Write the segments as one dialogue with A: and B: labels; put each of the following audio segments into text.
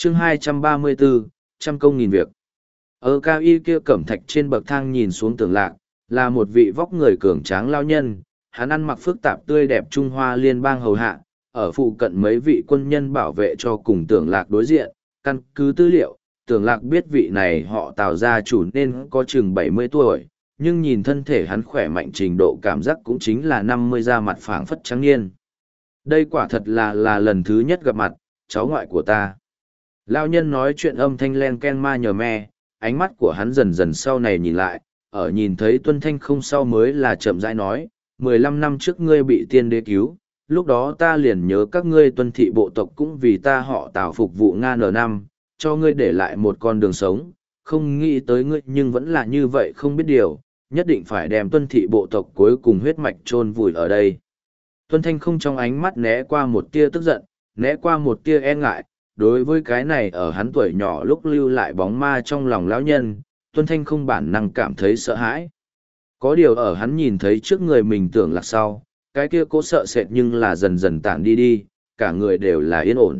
A: chương 234, trăm công nghìn việc. Ở cao y kia cẩm thạch trên bậc thang nhìn xuống Tưởng Lạc, là một vị vóc người cường tráng lao nhân, hắn ăn mặc phức tạp tươi đẹp Trung Hoa liên bang hầu hạ, ở phụ cận mấy vị quân nhân bảo vệ cho cùng Tưởng Lạc đối diện, căn cứ tư liệu, Tưởng Lạc biết vị này họ Tào gia chủ nên có chừng 70 tuổi, nhưng nhìn thân thể hắn khỏe mạnh trình độ cảm giác cũng chính là 50 da mặt phảng phất trắng niên. Đây quả thật là lần thứ nhất gặp mặt, cháu ngoại của ta. Lao nhân nói chuyện âm thanh len ken ma nhờ me, ánh mắt của hắn dần dần sau này nhìn lại, ở nhìn thấy Tuân Thanh không sau mới là chậm rãi nói, 15 năm trước ngươi bị tiên đế cứu, lúc đó ta liền nhớ các ngươi Tuân thị bộ tộc cũng vì ta họ Tào phục vụ Nga N5, cho ngươi để lại một con đường sống, không nghĩ tới ngươi nhưng vẫn là như vậy không biết điều, nhất định phải đem Tuân thị bộ tộc cuối cùng huyết mạch chôn vùi ở đây. Tuân Thanh không trong ánh mắt né qua một tia tức giận, né qua một tia e ngại, đối với cái này ở hắn tuổi nhỏ lúc lưu lại bóng ma trong lòng lão nhân, Tuân Thanh không bản năng cảm thấy sợ hãi. Có điều ở hắn nhìn thấy trước người mình Tưởng Lạc sau, cái kia cố sợ sệt nhưng là dần dần tản đi đi, cả người đều là yên ổn.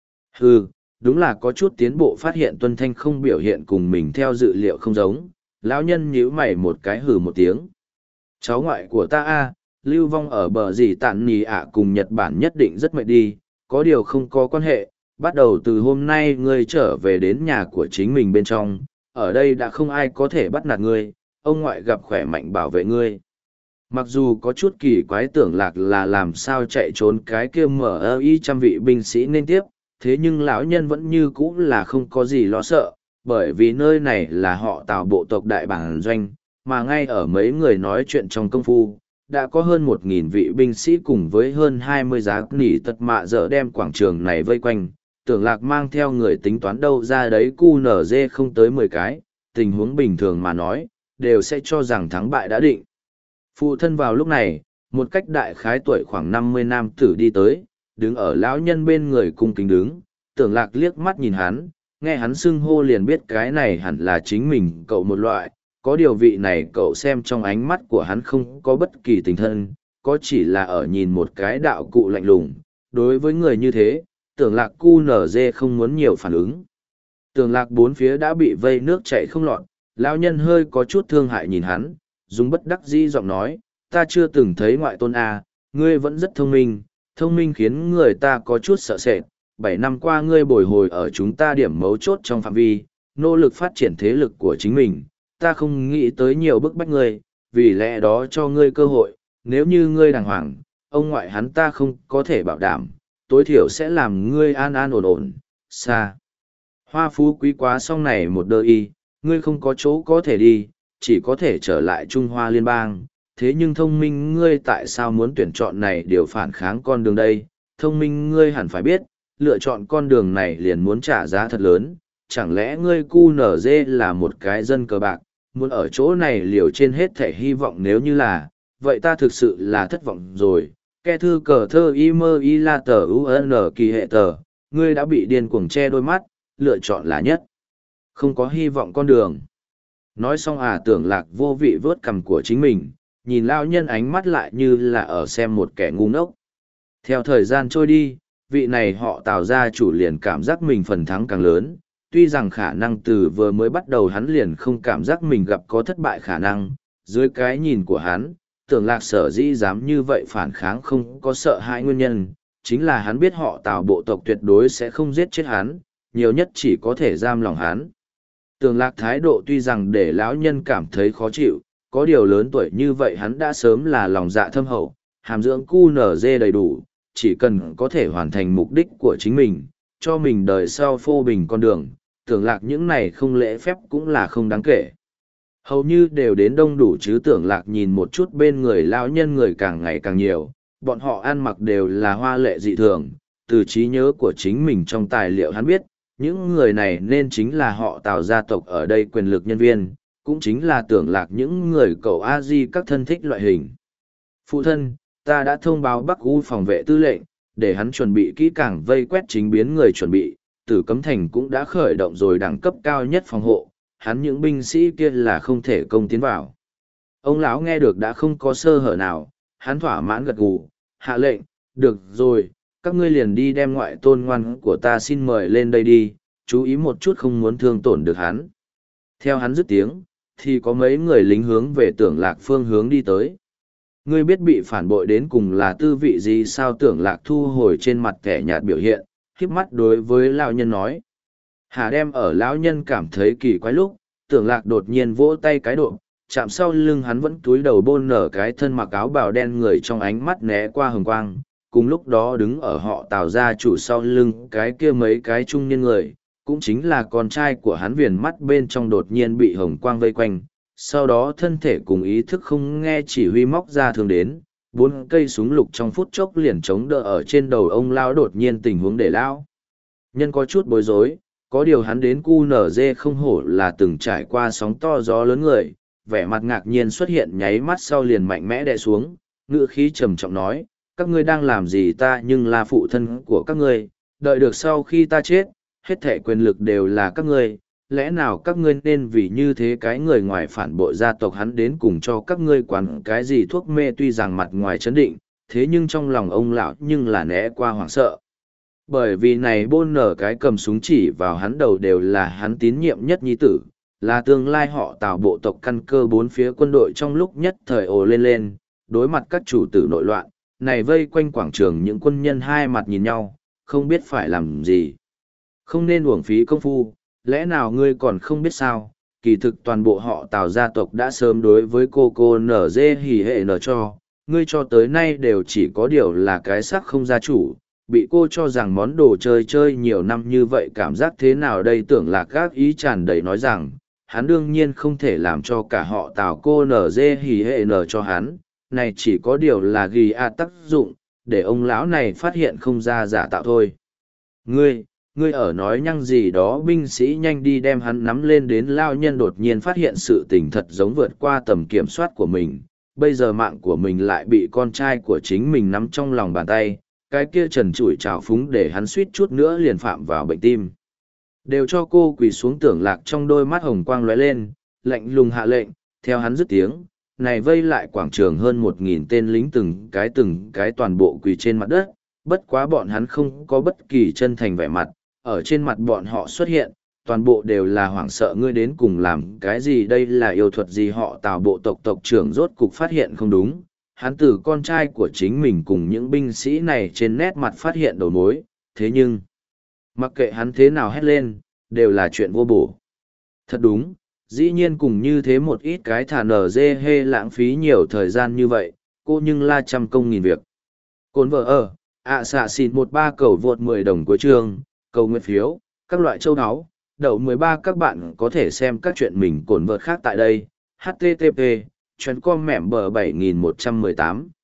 A: Hừ, đúng là có chút tiến bộ phát hiện Tuân Thanh không biểu hiện cùng mình theo dự liệu không giống, lão nhân nhíu mày một cái hừ một tiếng. Cháu ngoại của ta a, lưu vong ở bờ gì tản nì ạ cùng Nhật Bản nhất định rất mệt đi, có điều không có quan hệ, bắt đầu từ hôm nay ngươi trở về đến nhà của chính mình bên trong, ở đây đã không ai có thể bắt nạt ngươi, ông ngoại gặp khỏe mạnh bảo vệ ngươi. Mặc dù có chút kỳ quái Tưởng Lạc là làm sao chạy trốn cái kia mở y trăm vị binh sĩ nên tiếp, thế nhưng lão nhân vẫn như cũ là không có gì lo sợ, bởi vì nơi này là họ Tào bộ tộc đại bản doanh, mà ngay ở mấy người nói chuyện trong công phu, đã có hơn 1.000 vị binh sĩ cùng với hơn 20 giá nỉ tật mạ dở đem quảng trường này vây quanh. Tưởng Lạc mang theo người tính toán đâu ra đấy cu nở dê không tới 10 cái, tình huống bình thường mà nói, đều sẽ cho rằng thắng bại đã định. Phụ thân vào lúc này, một cách đại khái tuổi khoảng 50 nam tử đi tới, đứng ở lão nhân bên người cung kính đứng, Tưởng Lạc liếc mắt nhìn hắn, nghe hắn xưng hô liền biết cái này hẳn là chính mình cậu một loại, có điều vị này cậu xem trong ánh mắt của hắn không có bất kỳ tình thân, có chỉ là ở nhìn một cái đạo cụ lạnh lùng, đối với người như thế, Tưởng Lạc cu nở dê không muốn nhiều phản ứng. Tưởng Lạc bốn phía đã bị vây nước chảy không lọt, lão nhân hơi có chút thương hại nhìn hắn, dùng bất đắc dĩ giọng nói, ta chưa từng thấy ngoại tôn à, ngươi vẫn rất thông minh khiến người ta có chút sợ sệt. 7 năm qua ngươi bồi hồi ở chúng ta điểm mấu chốt trong phạm vi, nỗ lực phát triển thế lực của chính mình, ta không nghĩ tới nhiều bức bách ngươi, vì lẽ đó cho ngươi cơ hội, nếu như ngươi đàng hoàng, ông ngoại hắn ta không có thể bảo đảm, tối thiểu sẽ làm ngươi an an ổn ổn, xa. Hoa phú quý quá xong này một đời y, ngươi không có chỗ có thể đi, chỉ có thể trở lại Trung Hoa Liên bang. Thế nhưng thông minh ngươi tại sao muốn tuyển chọn này điều phản kháng con đường đây? Thông minh ngươi hẳn phải biết, lựa chọn con đường này liền muốn trả giá thật lớn. Chẳng lẽ ngươi cu nở dê là một cái dân cờ bạc, muốn ở chỗ này liều trên hết thể hy vọng nếu như là, vậy ta thực sự là thất vọng rồi. Ke thư cờ thơ y mơ y la tờ UN kỳ hệ tờ, ngươi đã bị điên cuồng che đôi mắt, lựa chọn là nhất. Không có hy vọng con đường. Nói xong Tưởng Lạc vô vị vớt cằm của chính mình, nhìn lao nhân ánh mắt lại như là ở xem một kẻ ngu ngốc. Theo thời gian trôi đi, vị này họ Tào gia chủ liền cảm giác mình phần thắng càng lớn, tuy rằng khả năng từ vừa mới bắt đầu hắn liền không cảm giác mình gặp có thất bại khả năng, dưới cái nhìn của hắn, Tưởng Lạc sở dĩ dám như vậy phản kháng không có sợ hãi nguyên nhân, chính là hắn biết họ Tào bộ tộc tuyệt đối sẽ không giết chết hắn, nhiều nhất chỉ có thể giam lòng hắn. Tưởng Lạc thái độ tuy rằng để lão nhân cảm thấy khó chịu, có điều lớn tuổi như vậy hắn đã sớm là lòng dạ thâm hậu, hàm dưỡng cu nở dê đầy đủ, chỉ cần có thể hoàn thành mục đích của chính mình, cho mình đời sau phô bình con đường, Tưởng Lạc những này không lễ phép cũng là không đáng kể. Hầu như đều đến đông đủ chứ. Tưởng Lạc nhìn một chút bên người lão nhân người càng ngày càng nhiều, bọn họ ăn mặc đều là hoa lệ dị thường, từ trí nhớ của chính mình trong tài liệu hắn biết, những người này nên chính là họ Tào gia tộc ở đây quyền lực nhân viên, cũng chính là Tưởng Lạc những người cậu a di các thân thích loại hình. Phụ thân, ta đã thông báo Bắc U phòng vệ tư lệnh, để hắn chuẩn bị kỹ càng vây quét chính biến người chuẩn bị, Tử Cấm Thành cũng đã khởi động rồi đẳng cấp cao nhất phòng hộ, hắn những binh sĩ kia là không thể công tiến vào. Ông lão nghe được đã không có sơ hở nào, hắn thỏa mãn gật gù, hạ lệnh, được rồi, các ngươi liền đi đem ngoại tôn ngoan của ta xin mời lên đây đi, chú ý một chút không muốn thương tổn được hắn. Theo hắn dứt tiếng, thì có mấy người lính hướng về Tưởng Lạc phương hướng đi tới. Ngươi biết bị phản bội đến cùng là tư vị gì sao? Tưởng Lạc thu hồi trên mặt kẻ nhạt biểu hiện, híp mắt đối với lão nhân nói. Hà đem ở lão nhân cảm thấy kỳ quái lúc, Tưởng Lạc đột nhiên vỗ tay cái độ, chạm sau lưng hắn vẫn túi đầu bôn nở cái thân mặc áo bào đen người trong ánh mắt né qua hừng quang. Cùng lúc đó đứng ở họ Tào gia chủ sau lưng cái kia mấy cái trung niên người, cũng chính là con trai của hắn, viền mắt bên trong đột nhiên bị hồng quang vây quanh, sau đó thân thể cùng ý thức không nghe chỉ huy móc ra thường đến, 4 cây súng lục trong phút chốc liền chống đỡ ở trên đầu ông lão. Đột nhiên tình huống để lão nhân có chút bối rối, có điều hắn đến QNZ không hổ là từng trải qua sóng to gió lớn người, vẻ mặt ngạc nhiên xuất hiện nháy mắt sau liền mạnh mẽ đè xuống, ngữ khí trầm trọng nói, các ngươi đang làm gì? Ta nhưng là phụ thân của các ngươi, đợi được sau khi ta chết, hết thảy quyền lực đều là các ngươi, lẽ nào các ngươi nên vì như thế cái người ngoài phản bội gia tộc hắn đến cùng cho các ngươi quản cái gì thuốc mê? Tuy rằng mặt ngoài chấn định, thế nhưng trong lòng ông lão nhưng là né qua hoảng sợ. Bởi vì này bôn nở cái cầm súng chỉ vào hắn đầu đều là hắn tín nhiệm nhất nhi tử, là tương lai họ Tào bộ tộc căn cơ. Bốn phía quân đội trong lúc nhất thời ồ lên lên, đối mặt các chủ tử nội loạn, này vây quanh quảng trường những quân nhân hai mặt nhìn nhau, không biết phải làm gì. Không nên uổng phí công phu, lẽ nào ngươi còn không biết sao? Kỳ thực toàn bộ họ Tào gia tộc đã sớm đối với cô nở dê hỉ hệ nở cho, ngươi cho tới nay đều chỉ có điều là cái xác không gia chủ, bị cô cho rằng món đồ chơi chơi nhiều năm như vậy cảm giác thế nào đây? Tưởng Lạc gác ý tràn đầy nói rằng, hắn đương nhiên không thể làm cho cả họ Tào cô nở dê hỉ hệ nở cho hắn, này chỉ có điều là ghi tác dụng, để ông lão này phát hiện không ra giả tạo thôi. Ngươi ở nói nhăng gì đó? Binh sĩ nhanh đi đem hắn nắm lên đến. Lao nhân đột nhiên phát hiện sự tình thật giống vượt qua tầm kiểm soát của mình, bây giờ mạng của mình lại bị con trai của chính mình nắm trong lòng bàn tay, cái kia trần trụi trào phúng để hắn suýt chút nữa liền phạm vào bệnh tim. Đều cho cô quỳ xuống. Tưởng Lạc trong đôi mắt hồng quang lóe lên, lạnh lùng hạ lệnh. Theo hắn dứt tiếng, này vây lại quảng trường hơn 1.000 tên lính từng cái toàn bộ quỳ trên mặt đất, bất quá bọn hắn không có bất kỳ chân thành vẻ mặt, ở trên mặt bọn họ xuất hiện, toàn bộ đều là hoảng sợ. Ngươi đến cùng làm cái gì? Đây là yêu thuật gì? Họ Tào bộ tộc tộc trưởng rốt cục phát hiện không đúng, hắn từ con trai của chính mình cùng những binh sĩ này trên nét mặt phát hiện đầu mối, thế nhưng, mặc kệ hắn thế nào hét lên, đều là chuyện vô bổ. Thật đúng, dĩ nhiên cùng như thế một ít cái thả nở dê hê lãng phí nhiều thời gian như vậy, cô nhưng la trăm công nghìn việc. Cồn vợ ở, xạ xịt 13 cầu vượt 10 đồng cuối chương, cầu nguyện phiếu, các loại châu áo, đậu 13. Các bạn có thể xem các chuyện mình cồn vợt khác tại đây. http://com mẻm bờ 7118